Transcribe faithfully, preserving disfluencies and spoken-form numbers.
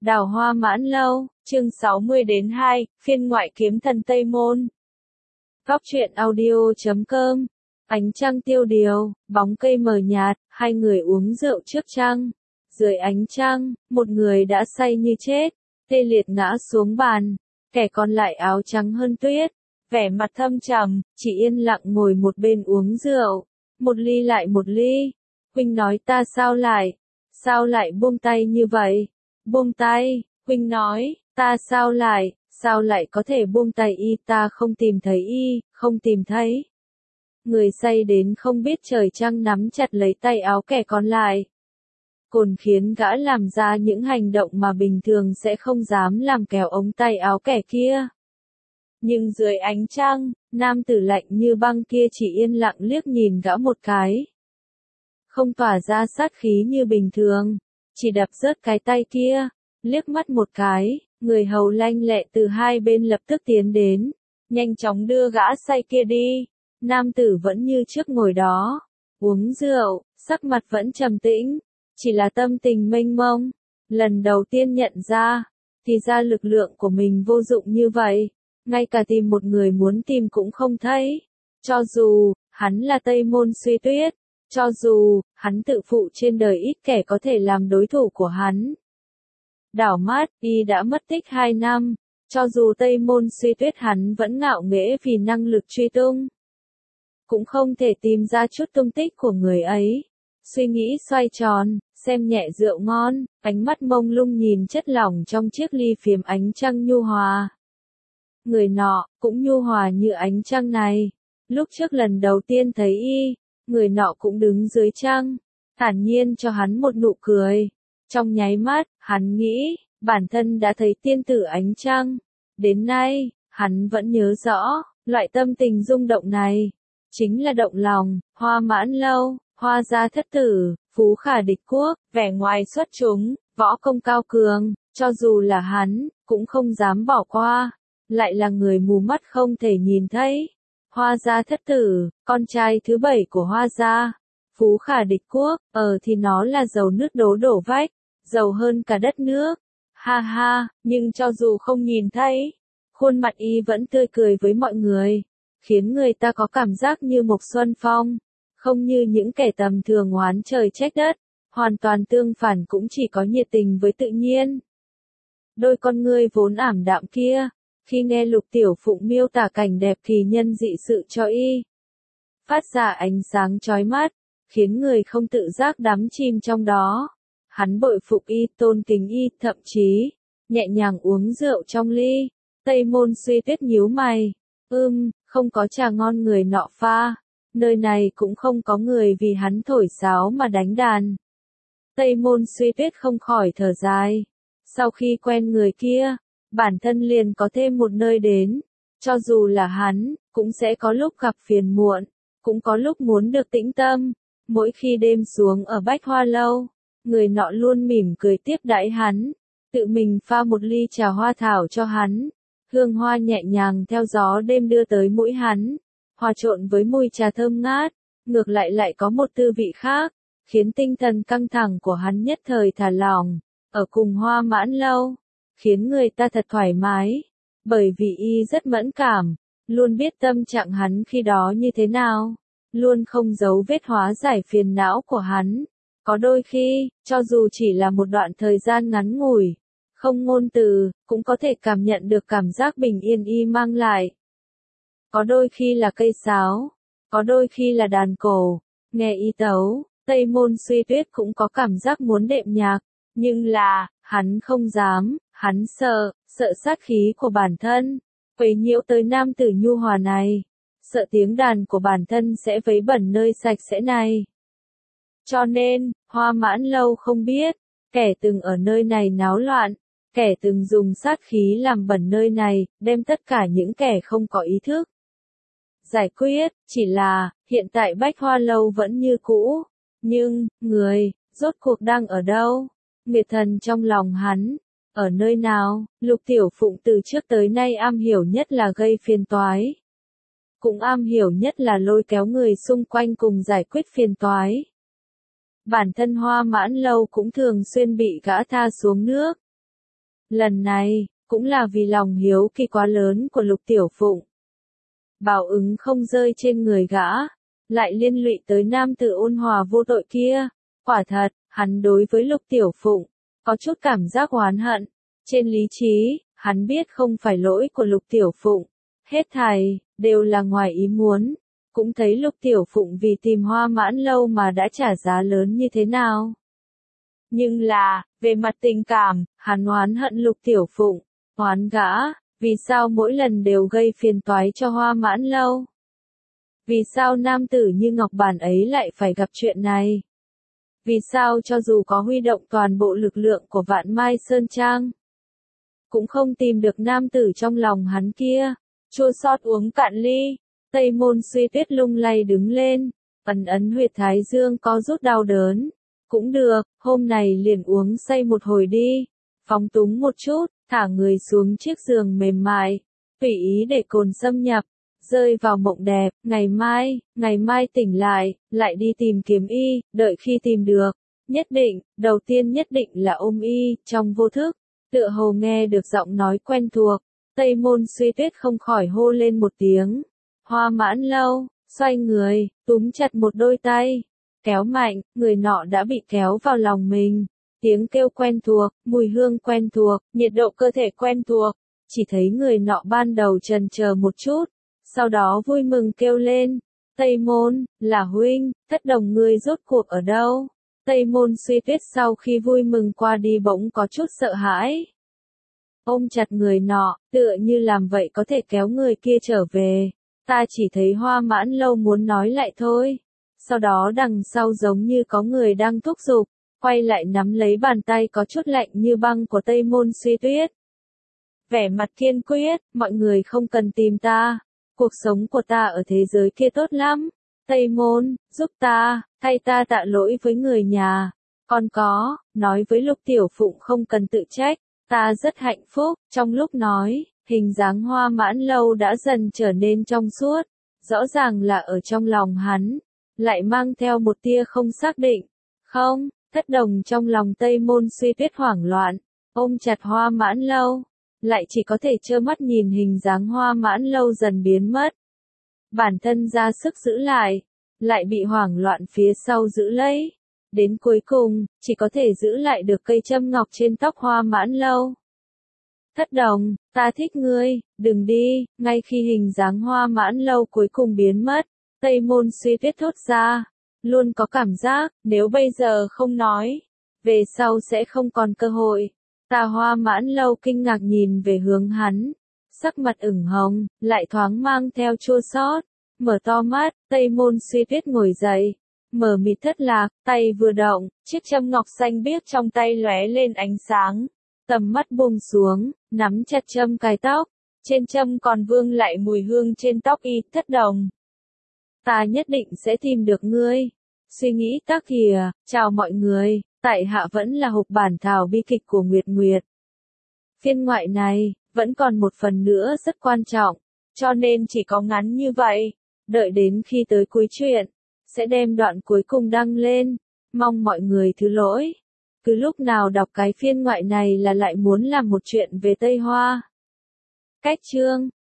Đào Hoa Mãn Lâu, chương sáu mươi đến hai, phiên ngoại kiếm thần Tây Môn. Góc truyện audio chấm com. Ánh trăng tiêu điều, bóng cây mờ nhạt, hai người uống rượu trước trăng. Dưới ánh trăng, một người đã say như chết, tê liệt ngã xuống bàn, kẻ còn lại áo trắng hơn tuyết, vẻ mặt thâm trầm, chỉ yên lặng ngồi một bên uống rượu, một ly lại một ly. Huynh nói ta sao lại, sao lại buông tay như vậy? Buông tay, Huynh nói, ta sao lại, sao lại có thể buông tay y, ta không tìm thấy y, không tìm thấy. Người say đến không biết trời trăng nắm chặt lấy tay áo kẻ còn lại. Cồn khiến gã làm ra những hành động mà bình thường sẽ không dám làm, kéo ống tay áo kẻ kia. Nhưng dưới ánh trăng, nam tử lạnh như băng kia chỉ yên lặng liếc nhìn gã một cái. Không tỏa ra sát khí như bình thường, chỉ đập rớt cái tay kia, liếc mắt một cái, người hầu lanh lẹ từ hai bên lập tức tiến đến, nhanh chóng đưa gã say kia đi. Nam tử vẫn như trước ngồi đó, uống rượu, sắc mặt vẫn trầm tĩnh, chỉ là tâm tình mênh mông. Lần đầu tiên nhận ra, thì ra lực lượng của mình vô dụng như vậy, ngay cả tìm một người muốn tìm cũng không thấy. Cho dù, hắn là Tây Môn Suy Tuyết, cho dù, hắn tự phụ trên đời ít kẻ có thể làm đối thủ của hắn. Đảo mắt, y đã mất tích hai năm, cho dù Tây Môn Suy Tuyết hắn vẫn ngạo nghễ vì năng lực truy tung. Cũng không thể tìm ra chút tung tích của người ấy. Suy nghĩ xoay tròn, xem nhẹ rượu ngon, ánh mắt mông lung nhìn chất lỏng trong chiếc ly phiếm ánh trăng nhu hòa. Người nọ, cũng nhu hòa như ánh trăng này. Lúc trước lần đầu tiên thấy y, người nọ cũng đứng dưới trăng, thản nhiên cho hắn một nụ cười. Trong nháy mắt, hắn nghĩ, bản thân đã thấy tiên tử ánh trăng. Đến nay, hắn vẫn nhớ rõ, loại tâm tình rung động này. Chính là động lòng, Hoa Mãn Lâu, Hoa gia thất tử, phú khả địch quốc, vẻ ngoài xuất chúng, võ công cao cường, cho dù là hắn, cũng không dám bỏ qua. Lại là người mù mắt không thể nhìn thấy. Hoa gia thất tử, con trai thứ bảy của Hoa gia. Phú khả địch quốc, ở thì nó là giàu nước đố đổ vách, giàu hơn cả đất nước. Ha ha, nhưng cho dù không nhìn thấy, khuôn mặt y vẫn tươi cười với mọi người, khiến người ta có cảm giác như một xuân phong, không như những kẻ tầm thường oán trời trách đất, hoàn toàn tương phản, cũng chỉ có nhiệt tình với tự nhiên. Đôi con ngươi vốn ảm đạm kia, khi nghe Lục Tiểu Phụng miêu tả cảnh đẹp kỳ nhân dị sự cho y, phát ra ánh sáng chói mắt, khiến người không tự giác đắm chìm trong đó. Hắn bội phục y, tôn kính y, thậm chí nhẹ nhàng uống rượu trong ly. Tây Môn Suy Tuyết nhíu mày, ưm, không có trà ngon người nọ pha, nơi này cũng không có người vì hắn thổi sáo mà đánh đàn. Tây Môn Suy Tuyết không khỏi thở dài, sau khi quen người kia, bản thân liền có thêm một nơi đến, cho dù là hắn, cũng sẽ có lúc gặp phiền muộn, cũng có lúc muốn được tĩnh tâm. Mỗi khi đêm xuống ở Bách Hoa Lâu, người nọ luôn mỉm cười tiếp đãi hắn, tự mình pha một ly trà hoa thảo cho hắn. Hương hoa nhẹ nhàng theo gió đêm đưa tới mũi hắn, hòa trộn với mùi trà thơm ngát, ngược lại lại có một tư vị khác, khiến tinh thần căng thẳng của hắn nhất thời thả lỏng. Ở cùng Hoa Mãn Lâu, khiến người ta thật thoải mái, bởi vì y rất mẫn cảm, luôn biết tâm trạng hắn khi đó như thế nào, luôn không giấu vết hóa giải phiền não của hắn. Có đôi khi, cho dù chỉ là một đoạn thời gian ngắn ngủi, không ngôn từ, cũng có thể cảm nhận được cảm giác bình yên y mang lại. Có đôi khi là cây sáo, có đôi khi là đàn cổ, nghe y tấu, Tây Môn Suy Tuyết cũng có cảm giác muốn đệm nhạc, nhưng là, hắn không dám, hắn sợ, sợ sát khí của bản thân, quấy nhiễu tới nam tử nhu hòa này, sợ tiếng đàn của bản thân sẽ vấy bẩn nơi sạch sẽ này. Cho nên, Hoa Mãn Lâu không biết, kẻ từng ở nơi này náo loạn, kẻ từng dùng sát khí làm bẩn nơi này, đem tất cả những kẻ không có ý thức giải quyết, chỉ là, hiện tại Bách Hoa Lâu vẫn như cũ, nhưng, người, rốt cuộc đang ở đâu? Nguyệt thần trong lòng hắn, ở nơi nào? Lục Tiểu Phụng từ trước tới nay am hiểu nhất là gây phiền toái, cũng am hiểu nhất là lôi kéo người xung quanh cùng giải quyết phiền toái. Bản thân Hoa Mãn Lâu cũng thường xuyên bị gã tha xuống nước. Lần này, cũng là vì lòng hiếu kỳ quá lớn của Lục Tiểu Phụng. Báo ứng không rơi trên người gã, lại liên lụy tới nam tử ôn hòa vô tội kia. Quả thật, hắn đối với Lục Tiểu Phụng, có chút cảm giác oán hận. Trên lý trí, hắn biết không phải lỗi của Lục Tiểu Phụng. Hết thảy, đều là ngoài ý muốn. Cũng thấy Lục Tiểu Phụng vì tìm Hoa Mãn Lâu mà đã trả giá lớn như thế nào. Nhưng là, về mặt tình cảm, hắn oán hận Lục Tiểu Phụng, oán gã, vì sao mỗi lần đều gây phiền toái cho Hoa Mãn Lâu. Vì sao nam tử như Ngọc Bản ấy lại phải gặp chuyện này? Vì sao cho dù có huy động toàn bộ lực lượng của Vạn Mai Sơn Trang, cũng không tìm được nam tử trong lòng hắn kia? Chua xót uống cạn ly, Tây Môn Suy Tuyết lung lay đứng lên, ấn ấn huyệt thái dương có rút đau đớn. Cũng được, hôm này liền uống say một hồi đi, phóng túng một chút, thả người xuống chiếc giường mềm mại, tùy ý để cồn xâm nhập, rơi vào mộng đẹp. Ngày mai, ngày mai tỉnh lại, lại đi tìm kiếm y, đợi khi tìm được, nhất định, đầu tiên nhất định là ôm y. Trong vô thức, tựa hồ nghe được giọng nói quen thuộc, Tây Môn Suy Tuyết không khỏi hô lên một tiếng. Hoa Mãn Lâu, xoay người, túm chặt một đôi tay, kéo mạnh, người nọ đã bị kéo vào lòng mình. Tiếng kêu quen thuộc, mùi hương quen thuộc, nhiệt độ cơ thể quen thuộc. Chỉ thấy người nọ ban đầu chần chờ một chút, sau đó vui mừng kêu lên. Tây Môn, là huynh, Thất Đồng ngươi rốt cuộc ở đâu? Tây Môn Suy Tuyết sau khi vui mừng qua đi bỗng có chút sợ hãi. Ôm chặt người nọ, tựa như làm vậy có thể kéo người kia trở về. Ta chỉ thấy Hoa Mãn Lâu muốn nói lại thôi. Sau đó đằng sau giống như có người đang thúc giục, quay lại nắm lấy bàn tay có chút lạnh như băng của Tây Môn Suy Tuyết. Vẻ mặt kiên quyết, mọi người không cần tìm ta. Cuộc sống của ta ở thế giới kia tốt lắm. Tây Môn, giúp ta, thay ta tạ lỗi với người nhà. Còn có, nói với Lục Tiểu Phụng không cần tự trách, ta rất hạnh phúc. Trong lúc nói, hình dáng Hoa Mãn Lâu đã dần trở nên trong suốt. Rõ ràng là ở trong lòng hắn, lại mang theo một tia không xác định. Không, Thất Đồng trong lòng Tây Môn Suy Tuyết hoảng loạn, ôm chặt Hoa Mãn Lâu, lại chỉ có thể trơ mắt nhìn hình dáng Hoa Mãn Lâu dần biến mất. Bản thân ra sức giữ lại, lại bị hoảng loạn phía sau giữ lấy. Đến cuối cùng, chỉ có thể giữ lại được cây châm ngọc trên tóc Hoa Mãn Lâu. Thất Đồng, ta thích ngươi, đừng đi. Ngay khi hình dáng Hoa Mãn Lâu cuối cùng biến mất, Tây Môn Suy Tuyết thốt ra, luôn có cảm giác, nếu bây giờ không nói, về sau sẽ không còn cơ hội. Ta Hoa Mãn Lâu kinh ngạc nhìn về hướng hắn, sắc mặt ửng hồng, lại thoáng mang theo chua xót, mở to mắt. Tây Môn Suy Tuyết ngồi dậy, mở mịt thất lạc, tay vừa động, chiếc châm ngọc xanh biếc trong tay lóe lên ánh sáng, tầm mắt buông xuống, nắm chặt châm cài tóc, trên châm còn vương lại mùi hương trên tóc y. Thất Đồng, ta nhất định sẽ tìm được ngươi. Suy nghĩ tác kìa, chào mọi người, tại hạ vẫn là Hục Bản Thảo bi kịch của Nguyệt Nguyệt. Phiên ngoại này, vẫn còn một phần nữa rất quan trọng, cho nên chỉ có ngắn như vậy. Đợi đến khi tới cuối truyện, sẽ đem đoạn cuối cùng đăng lên, mong mọi người thứ lỗi. Cứ lúc nào đọc cái phiên ngoại này là lại muốn làm một chuyện về Tây Hoa. Cách chương